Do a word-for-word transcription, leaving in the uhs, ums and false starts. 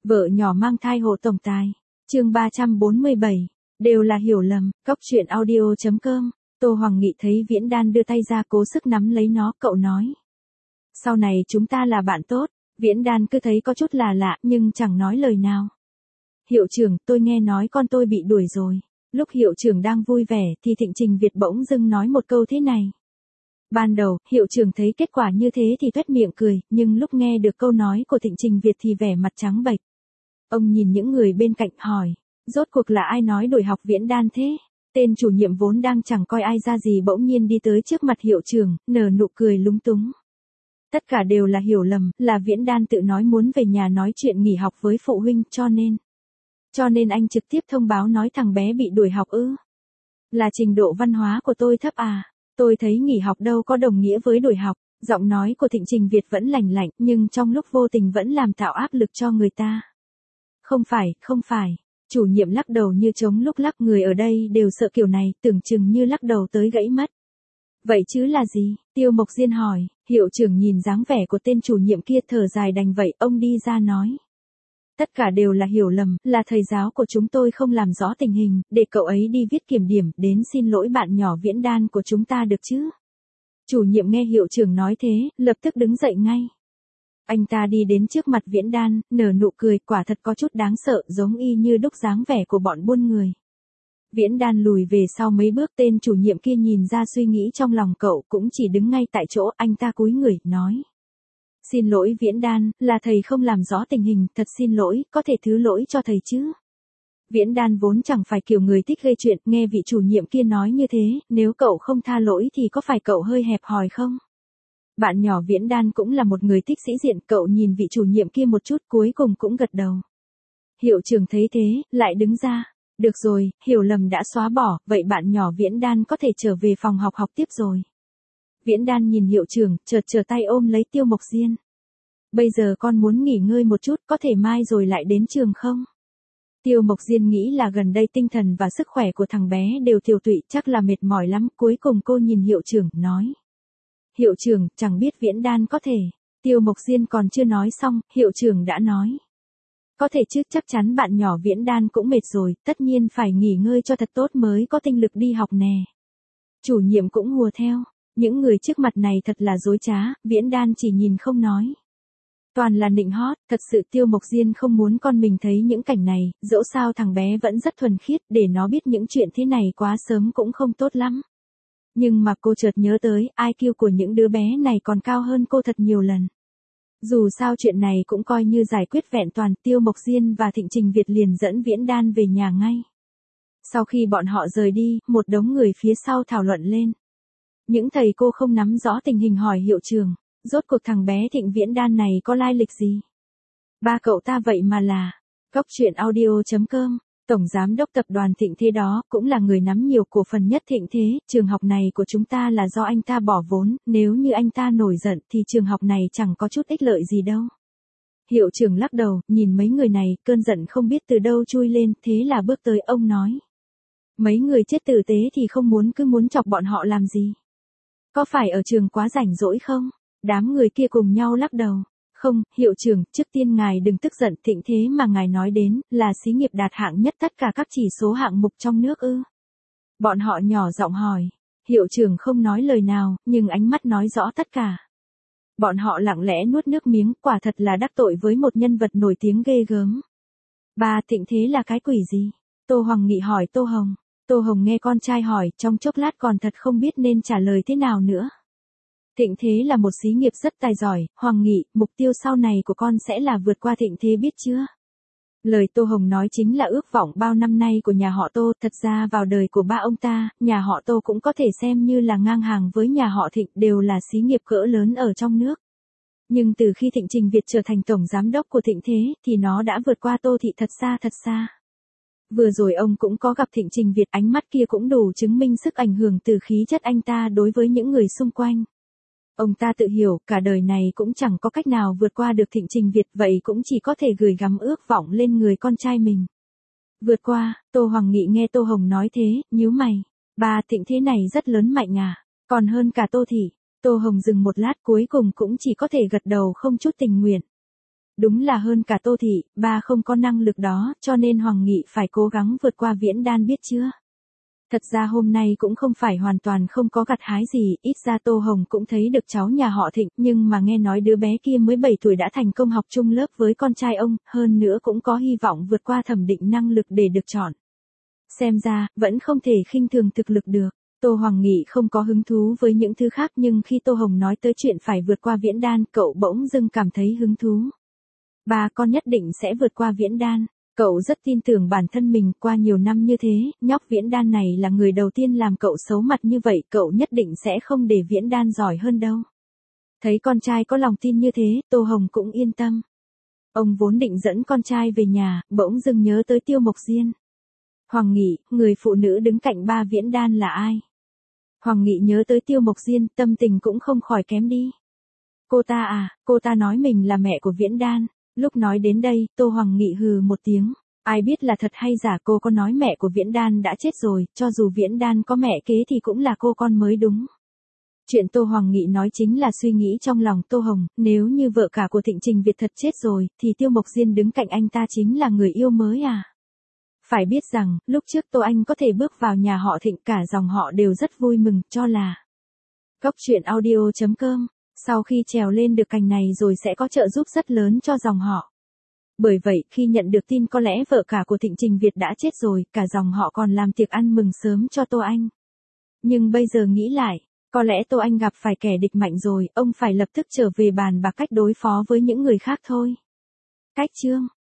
Vợ nhỏ mang thai hộ tổng tài. Chương ba trăm bốn mươi bảy. Đều là hiểu lầm. Cốc truyện audio chấm com. Tô Hoàng Nghị thấy Viễn Đan đưa tay ra cố sức nắm lấy nó, cậu nói. Sau này chúng ta là bạn tốt. Viễn Đan cứ thấy có chút là lạ nhưng chẳng nói lời nào. Hiệu trưởng, tôi nghe nói con tôi bị đuổi rồi. Lúc hiệu trưởng đang vui vẻ thì Thịnh Trình Việt bỗng dưng nói một câu thế này. Ban đầu, hiệu trưởng thấy kết quả như thế thì tuét miệng cười, nhưng lúc nghe được câu nói của Thịnh Trình Việt thì vẻ mặt trắng bệch. Ông nhìn những người bên cạnh hỏi, rốt cuộc là ai nói đuổi học Viễn Đan thế? Tên chủ nhiệm vốn đang chẳng coi ai ra gì bỗng nhiên đi tới trước mặt hiệu trưởng, nở nụ cười lúng túng. Tất cả đều là hiểu lầm, là Viễn Đan tự nói muốn về nhà nói chuyện nghỉ học với phụ huynh, cho nên. Cho nên anh trực tiếp thông báo nói thằng bé bị đuổi học ư? Là trình độ văn hóa của tôi thấp à? Tôi thấy nghỉ học đâu có đồng nghĩa với đuổi học. Giọng nói của Thịnh Trình Việt vẫn lành lạnh, nhưng trong lúc vô tình vẫn làm tạo áp lực cho người ta. Không phải, không phải. Chủ nhiệm lắc đầu như trống lúc lắc, người ở đây đều sợ kiểu này, tưởng chừng như lắc đầu tới gãy mất. Vậy chứ là gì? Tiêu Mộc Diên hỏi. Hiệu trưởng nhìn dáng vẻ của tên chủ nhiệm kia thở dài đành vậy, ông đi ra nói. Tất cả đều là hiểu lầm, là thầy giáo của chúng tôi không làm rõ tình hình, để cậu ấy đi viết kiểm điểm, đến xin lỗi bạn nhỏ Viễn Đan của chúng ta được chứ? Chủ nhiệm nghe hiệu trưởng nói thế, lập tức đứng dậy ngay. Anh ta đi đến trước mặt Viễn Đan, nở nụ cười, quả thật có chút đáng sợ, giống y như đúc dáng vẻ của bọn buôn người. Viễn Đan lùi về sau mấy bước, tên chủ nhiệm kia nhìn ra suy nghĩ trong lòng cậu, cũng chỉ đứng ngay tại chỗ, anh ta cúi người, nói. Xin lỗi Viễn Đan, là thầy không làm rõ tình hình, thật xin lỗi, có thể thứ lỗi cho thầy chứ. Viễn Đan vốn chẳng phải kiểu người thích gây chuyện, nghe vị chủ nhiệm kia nói như thế, nếu cậu không tha lỗi thì có phải cậu hơi hẹp hòi không? Bạn nhỏ Viễn Đan cũng là một người thích sĩ diện, cậu nhìn vị chủ nhiệm kia một chút cuối cùng cũng gật đầu. Hiệu trưởng thấy thế, lại đứng ra. Được rồi, hiểu lầm đã xóa bỏ, vậy bạn nhỏ Viễn Đan có thể trở về phòng học học tiếp rồi. Viễn Đan nhìn hiệu trưởng, chợt trở tay ôm lấy Tiêu Mộc Diên. Bây giờ con muốn nghỉ ngơi một chút, có thể mai rồi lại đến trường không? Tiêu Mộc Diên nghĩ là gần đây tinh thần và sức khỏe của thằng bé đều tiêu tụy, chắc là mệt mỏi lắm, cuối cùng cô nhìn hiệu trưởng, nói. Hiệu trưởng, chẳng biết Viễn Đan có thể. Tiêu Mộc Diên còn chưa nói xong, hiệu trưởng đã nói. Có thể chứ, chắc chắn bạn nhỏ Viễn Đan cũng mệt rồi, tất nhiên phải nghỉ ngơi cho thật tốt mới có tinh lực đi học nè. Chủ nhiệm cũng hùa theo. Những người trước mặt này thật là dối trá, Viễn Đan chỉ nhìn không nói. Toàn là nịnh hót, thật sự Tiêu Mộc Diên không muốn con mình thấy những cảnh này, dẫu sao thằng bé vẫn rất thuần khiết, để nó biết những chuyện thế này quá sớm cũng không tốt lắm. Nhưng mà cô chợt nhớ tới, i kiu của những đứa bé này còn cao hơn cô thật nhiều lần. Dù sao chuyện này cũng coi như giải quyết vẹn toàn, Tiêu Mộc Diên và Thịnh Trình Việt liền dẫn Viễn Đan về nhà ngay. Sau khi bọn họ rời đi, một đống người phía sau thảo luận lên. Những thầy cô không nắm rõ tình hình hỏi hiệu trưởng, rốt cuộc thằng bé Thịnh Viễn Đan này có lai lịch gì? Ba cậu ta vậy mà là, cốc truyện audio chấm com, tổng giám đốc tập đoàn Thịnh Thế đó, cũng là người nắm nhiều cổ phần nhất Thịnh Thế, trường học này của chúng ta là do anh ta bỏ vốn, nếu như anh ta nổi giận thì trường học này chẳng có chút ích lợi gì đâu. Hiệu trưởng lắc đầu, nhìn mấy người này, cơn giận không biết từ đâu chui lên, thế là bước tới ông nói. Mấy người chết tử tế thì không muốn cứ muốn chọc bọn họ làm gì? Có phải ở trường quá rảnh rỗi không? Đám người kia cùng nhau lắc đầu. Không, hiệu trưởng, trước tiên ngài đừng tức giận, Thịnh Thế mà ngài nói đến, là xí nghiệp đạt hạng nhất tất cả các chỉ số hạng mục trong nước ư? Bọn họ nhỏ giọng hỏi. Hiệu trưởng không nói lời nào, nhưng ánh mắt nói rõ tất cả. Bọn họ lặng lẽ nuốt nước miếng, quả thật là đắc tội với một nhân vật nổi tiếng ghê gớm. Ba, Thịnh Thế là cái quỷ gì? Tô Hoàng Nghị hỏi Tô Hồng. Tô Hồng nghe con trai hỏi, trong chốc lát còn thật không biết nên trả lời thế nào nữa. Thịnh Thế là một xí nghiệp rất tài giỏi, Hoàng Nghị, mục tiêu sau này của con sẽ là vượt qua Thịnh Thế biết chưa? Lời Tô Hồng nói chính là ước vọng bao năm nay của nhà họ Tô, thật ra vào đời của ba ông ta, nhà họ Tô cũng có thể xem như là ngang hàng với nhà họ Thịnh, đều là xí nghiệp cỡ lớn ở trong nước. Nhưng từ khi Thịnh Trình Việt trở thành tổng giám đốc của Thịnh Thế, thì nó đã vượt qua Tô Thị thật xa thật xa. Vừa rồi ông cũng có gặp Thịnh Trình Việt, ánh mắt kia cũng đủ chứng minh sức ảnh hưởng từ khí chất anh ta đối với những người xung quanh. Ông ta tự hiểu, cả đời này cũng chẳng có cách nào vượt qua được Thịnh Trình Việt, vậy cũng chỉ có thể gửi gắm ước vọng lên người con trai mình. Vượt qua, Tô Hoàng Nghị nghe Tô Hồng nói thế, nhíu mày. Ba, Thịnh Thế này rất lớn mạnh à, còn hơn cả Tô Thị. Tô Hồng dừng một lát cuối cùng cũng chỉ có thể gật đầu không chút tình nguyện. Đúng là hơn cả Tô Thị, ba không có năng lực đó, cho nên Hoàng Nghị phải cố gắng vượt qua Viễn Đan biết chưa. Thật ra hôm nay cũng không phải hoàn toàn không có gặt hái gì, ít ra Tô Hồng cũng thấy được cháu nhà họ Thịnh, nhưng mà nghe nói đứa bé kia mới bảy tuổi đã thành công học chung lớp với con trai ông, hơn nữa cũng có hy vọng vượt qua thẩm định năng lực để được chọn. Xem ra, vẫn không thể khinh thường thực lực được. Tô Hoàng Nghị không có hứng thú với những thứ khác, nhưng khi Tô Hồng nói tới chuyện phải vượt qua Viễn Đan, cậu bỗng dưng cảm thấy hứng thú. Ba con nhất định sẽ vượt qua Viễn Đan. Cậu rất tin tưởng bản thân mình, qua nhiều năm như thế, nhóc Viễn Đan này là người đầu tiên làm cậu xấu mặt như vậy, cậu nhất định sẽ không để Viễn Đan giỏi hơn đâu. Thấy con trai có lòng tin như thế, Tô Hồng cũng yên tâm. Ông vốn định dẫn con trai về nhà, bỗng dưng nhớ tới Tiêu Mộc Diên. Hoàng Nghị, người phụ nữ đứng cạnh ba Viễn Đan là ai? Hoàng Nghị nhớ tới Tiêu Mộc Diên, tâm tình cũng không khỏi kém đi. Cô ta à, cô ta nói mình là mẹ của Viễn Đan. Lúc nói đến đây, Tô Hoàng Nghị hừ một tiếng. Ai biết là thật hay giả, cô có nói mẹ của Viễn Đan đã chết rồi, cho dù Viễn Đan có mẹ kế thì cũng là cô con mới đúng. Chuyện Tô Hoàng Nghị nói chính là suy nghĩ trong lòng Tô Hồng, nếu như vợ cả của Thịnh Trình Việt thật chết rồi, thì Tiêu Mộc Diên đứng cạnh anh ta chính là người yêu mới à. Phải biết rằng, lúc trước Tô Anh có thể bước vào nhà họ Thịnh, cả dòng họ đều rất vui mừng, cho là Cốc truyện audio chấm com. Sau khi trèo lên được cành này rồi sẽ có trợ giúp rất lớn cho dòng họ. Bởi vậy, khi nhận được tin có lẽ vợ cả của Thịnh Trình Việt đã chết rồi, cả dòng họ còn làm tiệc ăn mừng sớm cho Tô Anh. Nhưng bây giờ nghĩ lại, có lẽ Tô Anh gặp phải kẻ địch mạnh rồi, ông phải lập tức trở về bàn bạc cách đối phó với những người khác thôi. Cách chương